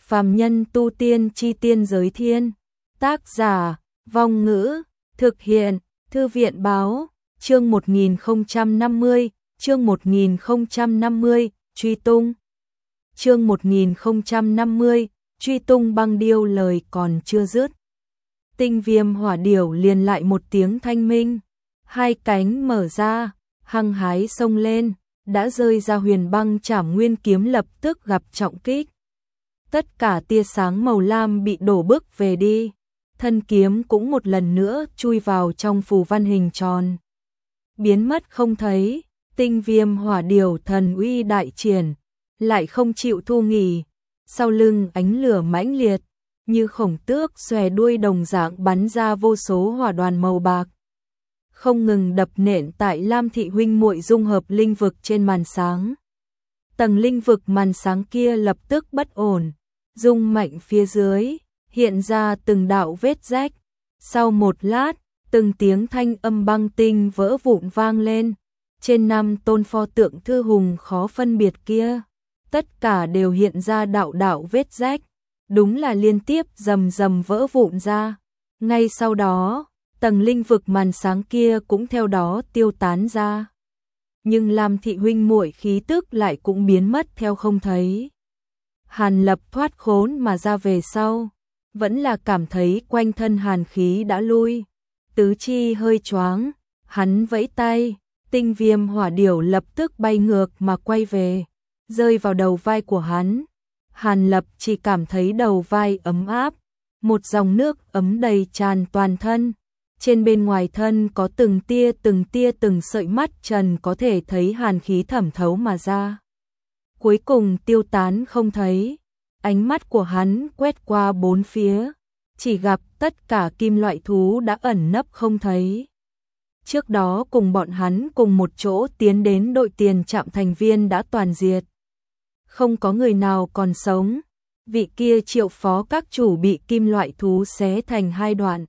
Phàm nhân tu tiên chi tiên giới thiên. Tác giả, Vong Ngữ, thực hiện, Thư viện Báo, chương 1050, chương 1050, truy tung. Chương 1050, truy tung băng điêu lời còn chưa dứt. Tinh Viêm hỏa điểu liền lại một tiếng thanh minh, hai cánh mở ra, hăng hái xông lên, đã rơi ra huyền băng trảm nguyên kiếm lập tức gặp trọng kích. Tất cả tia sáng màu lam bị đổ bức về đi, thân kiếm cũng một lần nữa chui vào trong phù văn hình tròn. Biến mất không thấy, Tinh Viêm hỏa điểu thần uy đại triển, lại không chịu thu nghỉ, sau lưng ánh lửa mãnh liệt, như khổng tước xòe đuôi đồng dạng bắn ra vô số hỏa đoàn màu bạc. Không ngừng đập nện tại Lam thị huynh muội dung hợp linh vực trên màn sáng. Tầng linh vực màn sáng kia lập tức bất ổn, rung mạnh phía dưới, hiện ra từng đạo vết rách. Sau một lát, từng tiếng thanh âm băng tinh vỡ vụn vang lên. Trên 5 tôn pho tượng thư hùng khó phân biệt kia, tất cả đều hiện ra đạo đạo vết rách, đúng là liên tiếp rầm rầm vỡ vụn ra. Ngay sau đó, tầng linh vực màn sáng kia cũng theo đó tiêu tán ra. Nhưng Lam thị huynh muội khí tức lại cũng biến mất theo không thấy. Hàn Lập thoát khốn mà ra về sau, vẫn là cảm thấy quanh thân hàn khí đã lui, tứ chi hơi choáng, hắn vẫy tay, Tinh Viêm hỏa điểu lập tức bay ngược mà quay về, rơi vào đầu vai của hắn. Hàn Lập chỉ cảm thấy đầu vai ấm áp, một dòng nước ấm đầy tràn toàn thân. Trên bên ngoài thân có từng tia từng sợi mắt trần có thể thấy hàn khí thẩm thấu mà ra. Cuối cùng tiêu tán không thấy, ánh mắt của hắn quét qua bốn phía, chỉ gặp tất cả kim loại thú đã ẩn nấp không thấy. Trước đó cùng bọn hắn cùng một chỗ tiến đến đội tiền trạm thành viên đã toàn diệt. Không có người nào còn sống, vị kia Triệu phó các chủ bị kim loại thú xé thành hai đoạn.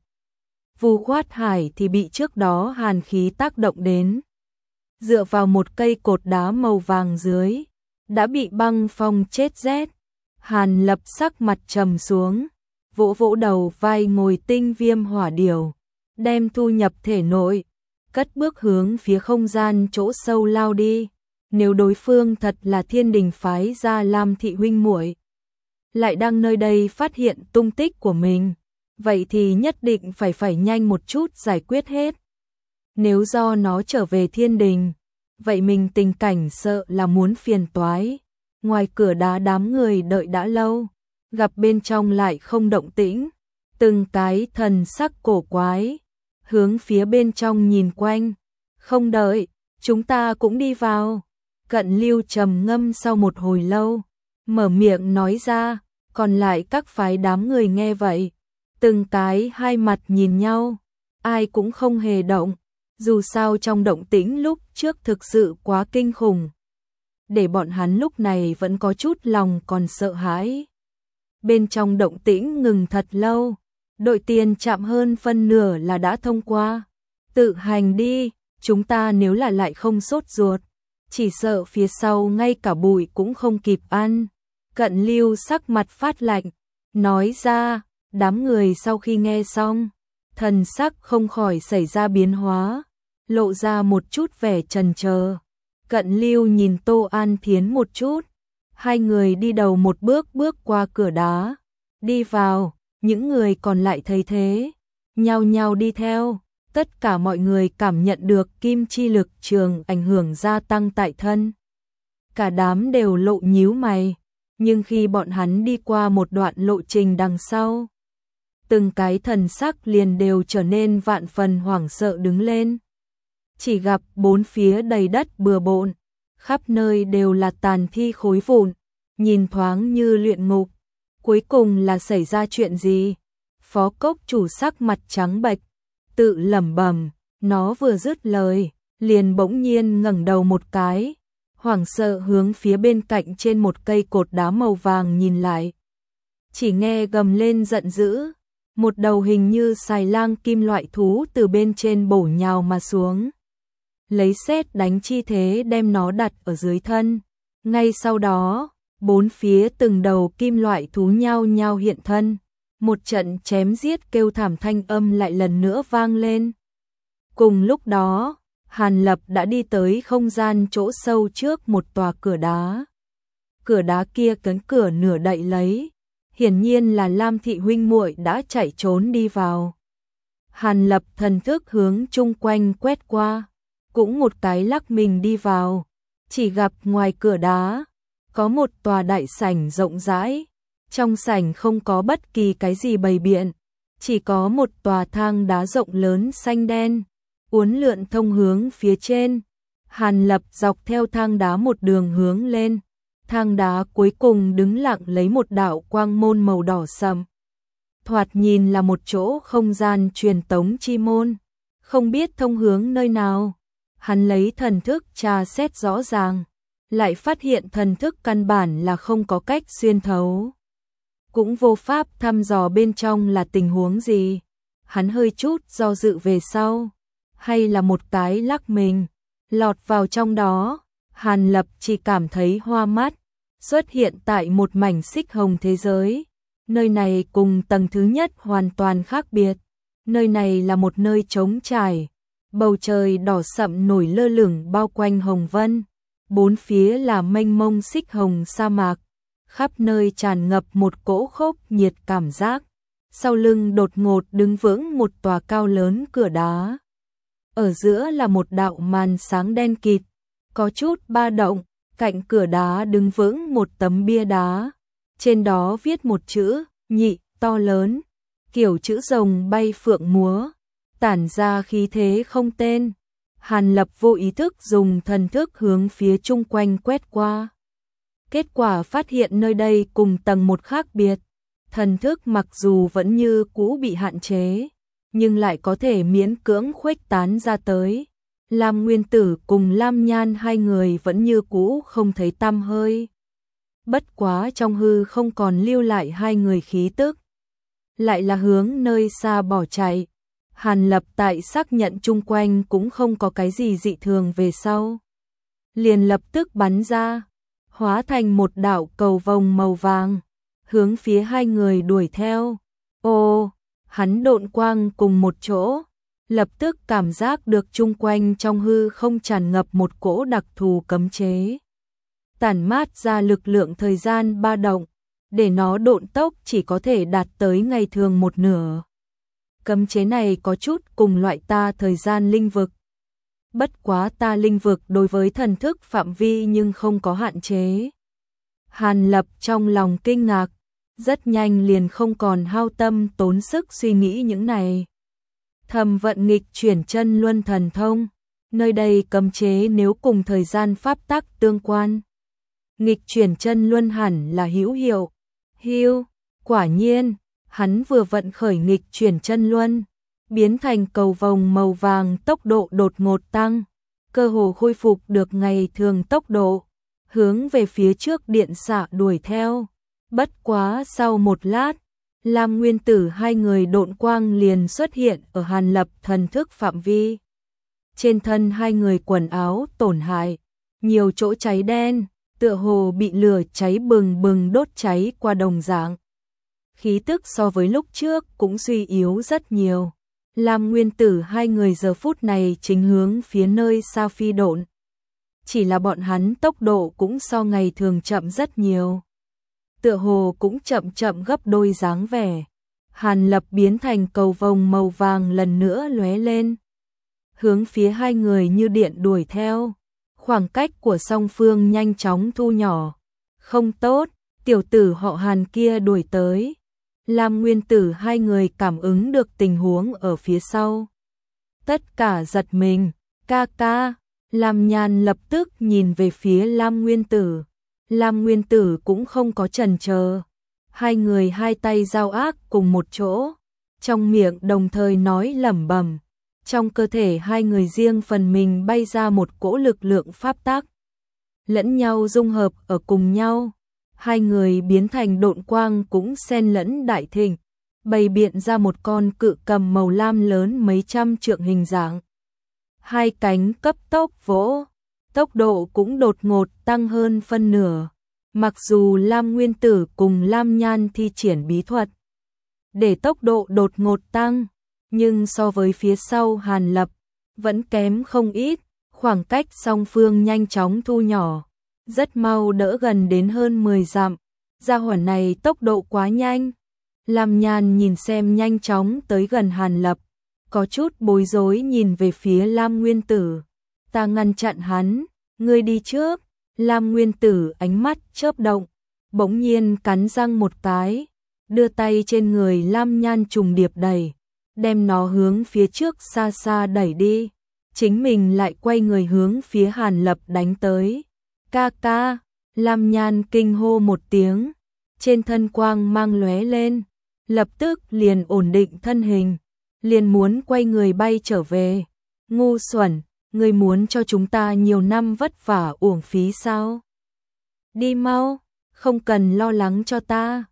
Vu Khoát Hải thì bị trước đó hàn khí tác động đến. Dựa vào một cây cột đá màu vàng dưới, đã bị băng phong chết rét. Hàn Lập sắc mặt trầm xuống, vỗ vỗ đầu vai ngồi Tinh Viêm hỏa điểu, đem thu nhập thể nội, cất bước hướng phía không gian chỗ sâu lao đi. Nếu đối phương thật là Thiên Đình phái ra Lam thị huynh muội, lại đang nơi đây phát hiện tung tích của mình, vậy thì nhất định phải nhanh một chút giải quyết hết. Nếu do nó trở về Thiên Đình, vậy mình tình cảnh sợ là muốn phiền toái. Ngoài cửa đá đám người đợi đã lâu, gặp bên trong lại không động tĩnh, từng cái thần sắc cổ quái, hướng phía bên trong nhìn quanh. Không đợi, chúng ta cũng đi vào. Cận Lưu trầm ngâm sau một hồi lâu, mở miệng nói ra, còn lại các phái đám người nghe vậy, từng cái hai mặt nhìn nhau, ai cũng không hề động, dù sao trong động tĩnh lúc trước thực sự quá kinh khủng, để bọn hắn lúc này vẫn có chút lòng còn sợ hãi. Bên trong động tĩnh ngừng thật lâu, đội tiền chạm hơn phân nửa là đã thông qua. Tự hành đi, chúng ta nếu là lại không sốt ruột, chỉ sợ phía sau ngay cả bụi cũng không kịp ăn. Cận Lưu sắc mặt phát lạnh, nói ra. Đám người sau khi nghe xong, thần sắc không khỏi xảy ra biến hóa, lộ ra một chút vẻ chần chờ. Cận Lưu nhìn Tô An Thiến một chút, hai người đi đầu một bước bước qua cửa đá, đi vào. Những người còn lại thấy thế, nhao nhao đi theo. Tất cả mọi người cảm nhận được kim chi lực trường ảnh hưởng gia tăng tại thân. Cả đám đều lộ nhíu mày, nhưng khi bọn hắn đi qua một đoạn lộ trình đằng sau, từng cái thần sắc liền đều trở nên vạn phần hoảng sợ đứng lên. Chỉ gặp bốn phía đầy đất bừa bộn, khắp nơi đều là tàn thi khối vụn, nhìn thoáng như luyện ngục. Cuối cùng là xảy ra chuyện gì? Phó cốc chủ sắc mặt trắng bệch, tự lẩm bẩm. Nó vừa dứt lời, liền bỗng nhiên ngẩng đầu một cái, hoảng sợ hướng phía bên cạnh trên một cây cột đá màu vàng nhìn lại. Chỉ nghe gầm lên giận dữ, một đầu hình như xài lang kim loại thú từ bên trên bổ nhào mà xuống, lấy sét đánh chi thế đem nó đặt ở dưới thân. Ngay sau đó, bốn phía từng đầu kim loại thú nhao nhao hiện thân, một trận chém giết kêu thảm thanh âm lại lần nữa vang lên. Cùng lúc đó, Hàn Lập đã đi tới không gian chỗ sâu trước một tòa cửa đá. Cửa đá kia cánh cửa nửa đậy lấy, hiển nhiên là Lam thị huynh muội đã chạy trốn đi vào. Hàn Lập thần thức hướng chung quanh quét qua, cũng một cái lắc mình đi vào, chỉ gặp ngoài cửa đá có một tòa đại sảnh rộng rãi, trong sảnh không có bất kỳ cái gì bày biện, chỉ có một tòa thang đá rộng lớn xanh đen, uốn lượn thông hướng phía trên. Hàn Lập dọc theo thang đá một đường hướng lên, thang đá cuối cùng đứng lặng lấy một đạo quang môn màu đỏ sẫm. Thoạt nhìn là một chỗ không gian truyền tống chi môn, không biết thông hướng nơi nào. Hắn lấy thần thức tra xét rõ ràng, lại phát hiện thần thức căn bản là không có cách xuyên thấu. Cũng vô pháp thăm dò bên trong là tình huống gì. Hắn hơi chút do dự về sau, hay là một cái lắc mình, lọt vào trong đó. Hàn Lập chỉ cảm thấy hoa mắt, xuất hiện tại một mảnh xích hồng thế giới. Nơi này cùng tầng thứ nhất hoàn toàn khác biệt. Nơi này là một nơi trống trải, bầu trời đỏ sậm nổi lơ lửng bao quanh hồng vân, bốn phía là mênh mông xích hồng sa mạc, khắp nơi tràn ngập một cỗ khốc nhiệt cảm giác. Sau lưng đột ngột đứng vững một tòa cao lớn cửa đá. Ở giữa là một đạo màn sáng đen kịt, có chút ba động, cạnh cửa đá đứng vững một tấm bia đá. Trên đó viết một chữ nhị to lớn, kiểu chữ rồng bay phượng múa, tản ra khí thế không tên. Hàn Lập vô ý thức dùng thần thức hướng phía chung quanh quét qua. Kết quả phát hiện nơi đây cùng tầng một khác biệt. Thần thức mặc dù vẫn như cũ bị hạn chế, nhưng lại có thể miễn cưỡng khuếch tán ra tới. Lam Nguyên Tử cùng Lam Nhan hai người vẫn như cũ không thấy tăm hơi. Bất quá trong hư không còn lưu lại hai người khí tức, lại là hướng nơi xa bỏ chạy. Hàn Lập tại xác nhận chung quanh cũng không có cái gì dị thường về sau, liền lập tức bắn ra, hóa thành một đạo cầu vồng màu vàng, hướng phía hai người đuổi theo. Ô, hắn độn quang cùng một chỗ, lập tức cảm giác được chung quanh trong hư không tràn ngập một cỗ đặc thù cấm chế, tản mát ra lực lượng thời gian ba động, để nó độn tốc chỉ có thể đạt tới ngày thường một nửa. Cấm chế này có chút cùng loại ta thời gian linh vực. Bất quá ta linh vực đối với thần thức phạm vi nhưng không có hạn chế. Hàn Lập trong lòng kinh ngạc, rất nhanh liền không còn hao tâm tốn sức suy nghĩ những này. Thầm vận nghịch chuyển chân luân thần thông, nơi đây cấm chế nếu cùng thời gian pháp tắc tương quan, nghịch chuyển chân luân hẳn là hữu hiệu. Quả nhiên, hắn vừa vận khởi nghịch chuyển chân luân, biến thành cầu vồng màu vàng, tốc độ đột ngột tăng, cơ hồ khôi phục được ngày thường tốc độ, hướng về phía trước điện xạ đuổi theo. Bất quá sau một lát, Lam Nguyên Tử hai người độn quang liền xuất hiện ở Hàn Lập thần thức phạm vi. Trên thân hai người quần áo tổn hại, nhiều chỗ cháy đen, tựa hồ bị lửa cháy bừng bừng đốt cháy qua đồng dạng. Khí tức so với lúc trước cũng suy yếu rất nhiều. Lam Nguyên Tử hai người giờ phút này chính hướng phía nơi xa phi độn. Chỉ là bọn hắn tốc độ cũng so ngày thường chậm rất nhiều, tựa hồ cũng chậm chậm gấp đôi dáng vẻ. Hàn Lập biến thành cầu vồng màu vàng lần nữa lóe lên, hướng phía hai người như điện đuổi theo. Khoảng cách của song phương nhanh chóng thu nhỏ. Không tốt, tiểu tử họ Hàn kia đuổi tới. Lam Nguyên Tử hai người cảm ứng được tình huống ở phía sau, tất cả giật mình. Ca ca. Lam Nhan lập tức nhìn về phía Lam Nguyên Tử. Lam Nguyên Tử cũng không có chần chờ, hai người hai tay giao ác cùng một chỗ, trong miệng đồng thời nói lẩm bẩm. Trong cơ thể hai người riêng phần mình bay ra một cỗ lực lượng pháp tắc, lẫn nhau dung hợp ở cùng nhau. Hai người biến thành độn quang cũng xen lẫn đại thịnh, bày biện ra một con cự cầm màu lam lớn mấy trăm trượng hình dạng. Hai cánh cấp tốc vỗ, tốc độ cũng đột ngột tăng hơn phân nửa, Mặc dù Lam Nguyên Tử cùng Lam Nhan thi triển bí thuật để tốc độ đột ngột tăng, nhưng so với phía sau Hàn Lập vẫn kém không ít, khoảng cách song phương nhanh chóng thu nhỏ, rất mau đỡ gần đến hơn 10 dặm. Gia hỏa này tốc độ quá nhanh. Lam Nhan nhìn xem nhanh chóng tới gần Hàn Lập, có chút bối rối nhìn về phía Lam Nguyên Tử. Ta ngăn chặn hắn, ngươi đi trước. Lam Nguyên Tử ánh mắt chớp động, bỗng nhiên cắn răng một cái, đưa tay trên người Lam Nhan trùng điệp đẩy, đem nó hướng phía trước xa xa đẩy đi. Chính mình lại quay người hướng phía Hàn Lập đánh tới. Ca ca, Lam Nhan kinh hô một tiếng, trên thân quang mang lóe lên, lập tức liền ổn định thân hình, liền muốn quay người bay trở về. Ngu xuẩn, ngươi muốn cho chúng ta nhiều năm vất vả uổng phí sao? Đi mau, không cần lo lắng cho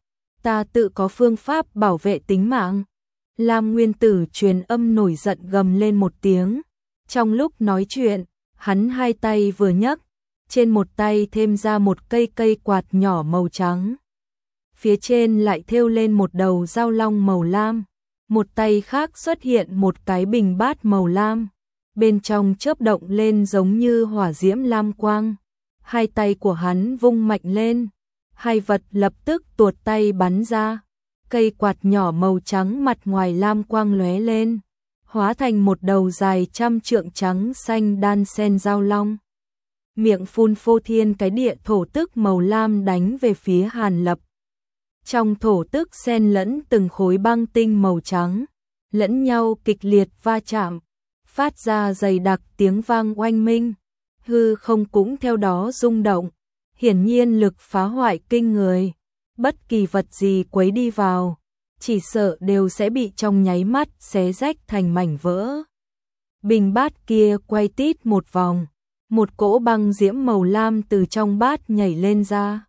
ta tự có phương pháp bảo vệ tính mạng. Lam Nguyên Tử truyền âm nổi giận gầm lên một tiếng. Trong lúc nói chuyện, hắn hai tay vừa nhấc, trên một tay thêm ra một cây quạt nhỏ màu trắng. Phía trên lại thêu lên một đầu dao long màu lam, một tay khác xuất hiện một cái bình bát màu lam, bên trong chớp động lên giống như hỏa diễm lam quang. Hai tay của hắn vung mạnh lên, hai vật lập tức tuột tay bắn ra, cây quạt nhỏ màu trắng mặt ngoài lam quang lóe lên, hóa thành một đầu dài 100 trượng trắng xanh đan sen dao long. Miệng phun phô thiên cái địa thổ tức màu lam đánh về phía Hàn Lập. Trong thổ tức xen lẫn từng khối băng tinh màu trắng, lẫn nhau kịch liệt va chạm, phát ra dày đặc tiếng vang oanh minh, hư không cũng theo đó rung động, hiển nhiên lực phá hoại kinh người, bất kỳ vật gì quấy đi vào, chỉ sợ đều sẽ bị trong nháy mắt xé rách thành mảnh vỡ. Bình bát kia quay tít một vòng, một cỗ băng diễm màu lam từ trong bát nhảy lên ra,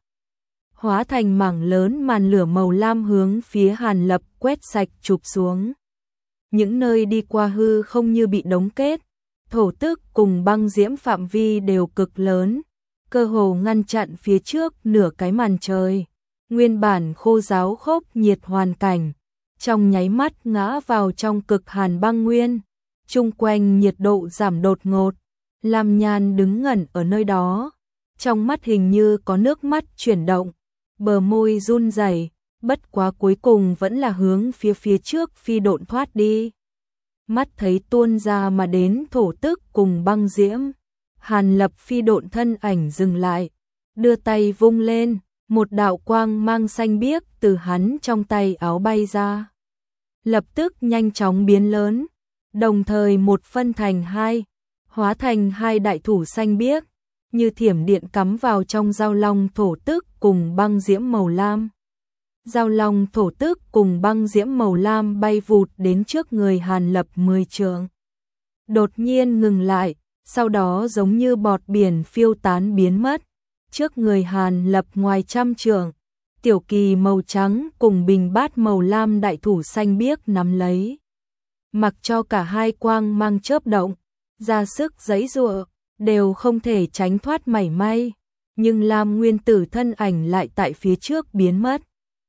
hóa thành mảng lớn màn lửa màu lam hướng phía Hàn Lập quét sạch chụp xuống. Những nơi đi qua hư không như bị đóng kết, thổ tức cùng băng diễm phạm vi đều cực lớn, cơ hồ ngăn chặn phía trước nửa cái màn trời. Nguyên bản khô ráo khốc nhiệt hoàn cảnh, trong nháy mắt ngã vào trong cực hàn băng nguyên, chung quanh nhiệt độ giảm đột ngột. Lam Nhan đứng ngẩn ở nơi đó, trong mắt hình như có nước mắt chuyển động, bờ môi run rẩy, bất quá cuối cùng vẫn là hướng phía trước phi độn thoát đi. Mắt thấy tuôn ra mà đến thổ tức cùng băng diễm, Hàn Lập phi độn thân ảnh dừng lại, đưa tay vung lên, một đạo quang mang xanh biếc từ hắn trong tay áo bay ra, lập tức nhanh chóng biến lớn, đồng thời một phân thành hai, hóa thành hai đại thủ xanh biếc, như thiểm điện cắm vào trong dao long thổ tức cùng băng diễm màu lam. Dao long thổ tức cùng băng diễm màu lam bay vụt đến trước người Hàn Lập 10 trượng. Đột nhiên ngừng lại, sau đó giống như bọt biển phiêu tán biến mất. Trước người Hàn Lập ngoài 100 trượng, tiểu kỳ màu trắng cùng bình bát màu lam đại thủ xanh biếc nắm lấy. Mặc cho cả hai quang mang chớp động, ra sức giãy giụa, đều không thể tránh thoát mảy may, nhưng Lam Nguyên Tử thân ảnh lại tại phía trước biến mất.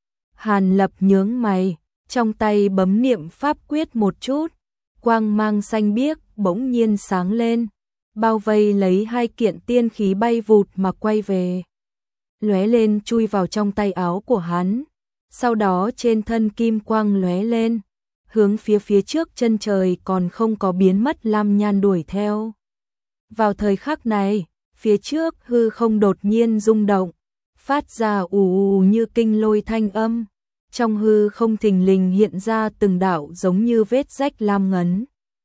Hàn Lập nhướng mày, trong tay bấm niệm pháp quyết một chút, quang mang xanh biếc bỗng nhiên sáng lên, bao vây lấy hai kiện tiên khí bay vụt mà quay về. Lóe lên chui vào trong tay áo của hắn, sau đó trên thân kim quang lóe lên, hướng phía trước chân trời còn không có biến mất Lam Nhan đuổi theo. Vào thời khắc này, phía trước hư không đột nhiên rung động, phát ra ù ù như kinh lôi thanh âm, trong hư không thình lình hiện ra từng đạo giống như vết rách lam ngấn,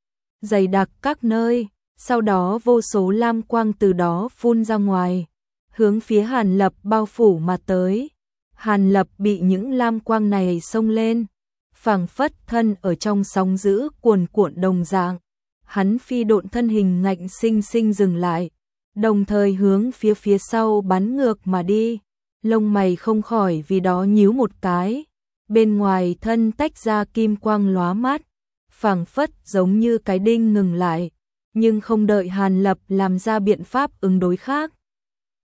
dày đặc các nơi, sau đó vô số lam quang từ đó phun ra ngoài, hướng phía Hàn Lập bao phủ mà tới. Hàn Lập bị những lam quang này xông lên, phảng phất thân ở trong sóng dữ cuồn cuộn đồng dạng. Hắn phi độn thân hình ngạnh sinh sinh dừng lại, đồng thời hướng phía sau bắn ngược mà đi, lông mày không khỏi vì đó nhíu một cái, bên ngoài thân tách ra kim quang lóa mắt, phảng phất giống như cái đinh ngừng lại, nhưng không đợi Hàn Lập làm ra biện pháp ứng đối khác.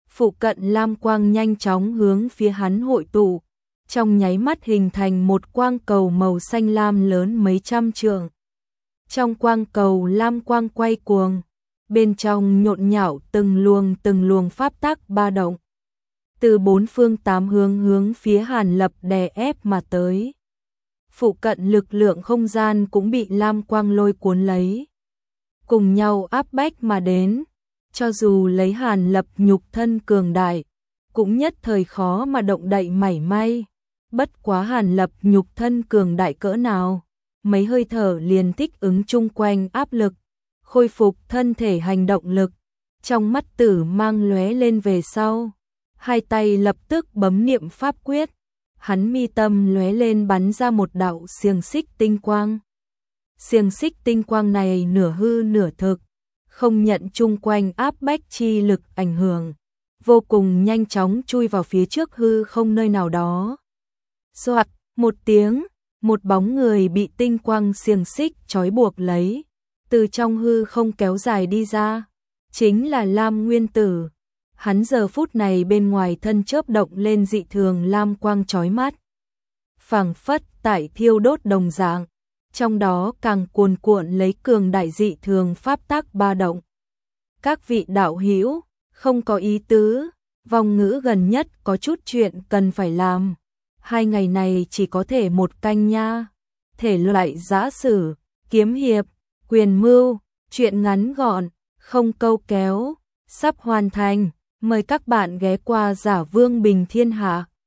Phụ cận lam quang nhanh chóng hướng phía hắn hội tụ, trong nháy mắt hình thành một quang cầu màu xanh lam lớn mấy trăm trượng. Trong quang cầu lam quang quay cuồng, bên trong nhộn nhạo từng luồng pháp tắc ba động. Từ bốn phương tám hướng phía Hàn Lập đè ép mà tới. Phụ cận lực lượng không gian cũng bị lam quang lôi cuốn lấy, cùng nhau áp bách mà đến. Cho dù lấy Hàn Lập nhục thân cường đại, cũng nhất thời khó mà động đậy mảy may. Bất quá Hàn Lập nhục thân cường đại cỡ nào, mấy hơi thở liền thích ứng chung quanh áp lực, khôi phục thân thể hành động lực. Trong mắt tử mang lóe lên về sau, hai tay lập tức bấm niệm pháp quyết, hắn mi tâm lóe lên bắn ra một đạo xiềng xích tinh quang. Xiềng xích tinh quang này nửa hư nửa thực, không nhận chung quanh áp bách chi lực ảnh hưởng, vô cùng nhanh chóng chui vào phía trước hư không nơi nào đó. Soạt, một tiếng, một bóng người bị tinh quang xiềng xích trói buộc lấy, từ trong hư không kéo dài đi ra, chính là Lam Nguyên Tử. Hắn giờ phút này bên ngoài thân chớp động lên dị thường lam quang chói mắt, phảng phất tại thiêu đốt đồng dạng, trong đó càng cuồn cuộn lấy cường đại dị thường pháp tắc ba động. Các vị đạo hữu, không có ý tứ, vong ngữ gần nhất có chút chuyện cần phải làm. 2 ngày này chỉ có thể một canh nha. Thể loại giã sử, kiếm hiệp, quyền mưu, chuyện ngắn gọn, không câu kéo, sắp hoàn thành. Mời các bạn ghé qua Giả Vương Bình Thiên Hạ.